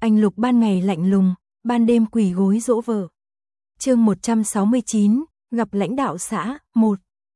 Anh Lục ban ngày lạnh lùng, ban đêm quỳ gối dỗ vợ. Chương 169, gặp lãnh đạo xã, 1.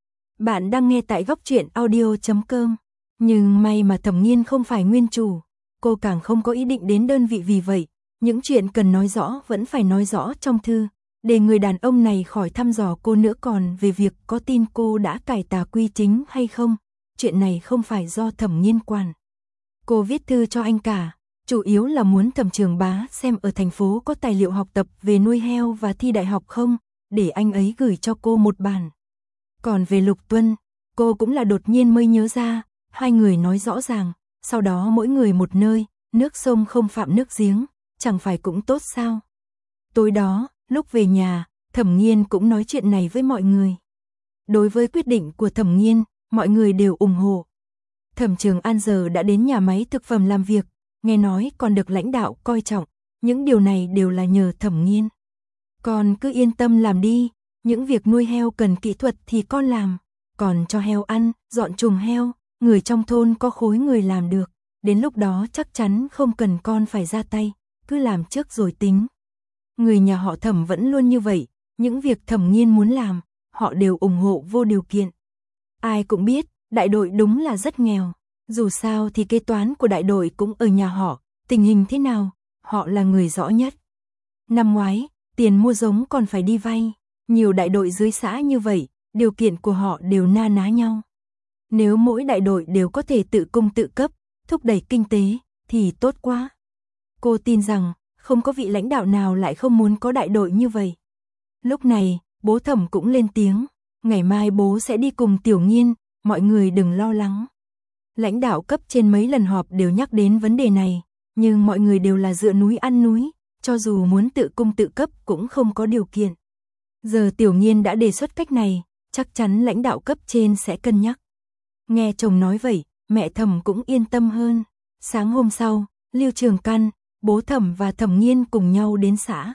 Bạn đang nghe tại góc truyện audio.com. Nhưng may mà Thẩm Nghiên không phải nguyên chủ, cô càng không có ý định đến đơn vị vì vậy, những chuyện cần nói rõ vẫn phải nói rõ trong thư, để người đàn ông này khỏi thăm dò cô nữa. Còn về việc có tin cô đã cải tà quy chính hay không, chuyện này không phải do Thẩm Nghiên quản. Cô viết thư cho anh cả, chủ yếu là muốn Thẩm Trường Bá xem ở thành phố có tài liệu học tập về nuôi heo và thi đại học không, để anh ấy gửi cho cô một bản. Còn về Lục Tuân, cô cũng là đột nhiên mới nhớ ra, hai người nói rõ ràng, sau đó mỗi người một nơi, nước sông không phạm nước giếng, chẳng phải cũng tốt sao? Tối đó, lúc về nhà, Thẩm Nghiên cũng nói chuyện này với mọi người. Đối với quyết định của Thẩm Nghiên, mọi người đều ủng hộ. Thẩm Trường An giờ đã đến nhà máy thực phẩm làm việc, nghe nói còn được lãnh đạo coi trọng, những điều này đều là nhờ Thẩm Nghiên. Con cứ yên tâm làm đi, những việc nuôi heo cần kỹ thuật thì con làm, còn cho heo ăn, dọn chuồng heo, người trong thôn có khối người làm được, đến lúc đó chắc chắn không cần con phải ra tay, cứ làm trước rồi tính. Người nhà họ Thẩm vẫn luôn như vậy, những việc Thẩm Nghiên muốn làm, họ đều ủng hộ vô điều kiện. Ai cũng biết, đại đội đúng là rất nghèo, dù sao thì kế toán của đại đội cũng ở nhà họ, tình hình thế nào, họ là người rõ nhất. Năm ngoái, tiền mua giống còn phải đi vay, nhiều đại đội dưới xã như vậy, điều kiện của họ đều na ná nhau. Nếu mỗi đại đội đều có thể tự cung tự cấp, thúc đẩy kinh tế, thì tốt quá. Cô tin rằng, không có vị lãnh đạo nào lại không muốn có đại đội như vậy. Lúc này, bố Thẩm cũng lên tiếng, ngày mai bố sẽ đi cùng Tiểu Nghiên, mọi người đừng lo lắng. Lãnh đạo cấp trên mấy lần họp đều nhắc đến vấn đề này, nhưng mọi người đều là dựa núi ăn núi, cho dù muốn tự cung tự cấp cũng không có điều kiện. Giờ Tiểu Nghiên đã đề xuất cách này, chắc chắn lãnh đạo cấp trên sẽ cân nhắc. Nghe chồng nói vậy, mẹ Thẩm cũng yên tâm hơn. Sáng hôm sau, Lưu Trường Căn, bố Thẩm và Thẩm Nghiên cùng nhau đến xã.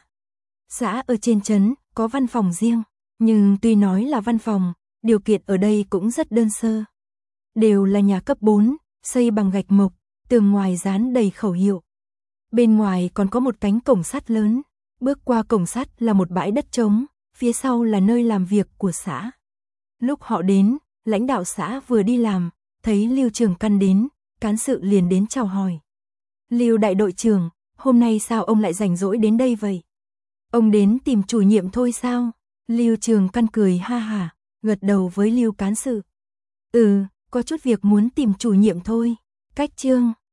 Xã ở trên trấn, có văn phòng riêng, nhưng tuy nói là văn phòng, điều kiện ở đây cũng rất đơn sơ. Đều là nhà cấp 4, xây bằng gạch mộc, tường ngoài dán đầy khẩu hiệu. Bên ngoài còn có một cánh cổng sắt lớn, bước qua cổng sắt là một bãi đất trống, phía sau là nơi làm việc của xã. Lúc họ đến, lãnh đạo xã vừa đi làm, thấy Lưu Trường Căn đến, cán sự liền đến chào hỏi. Lưu đại đội trưởng, hôm nay sao ông lại rảnh rỗi đến đây vậy? Ông đến tìm chủ nhiệm thôi sao? Lưu Trường Căn cười ha hả, gật đầu với Lưu cán sự. Có chút việc muốn tìm chủ nhiệm thôi. Cách chương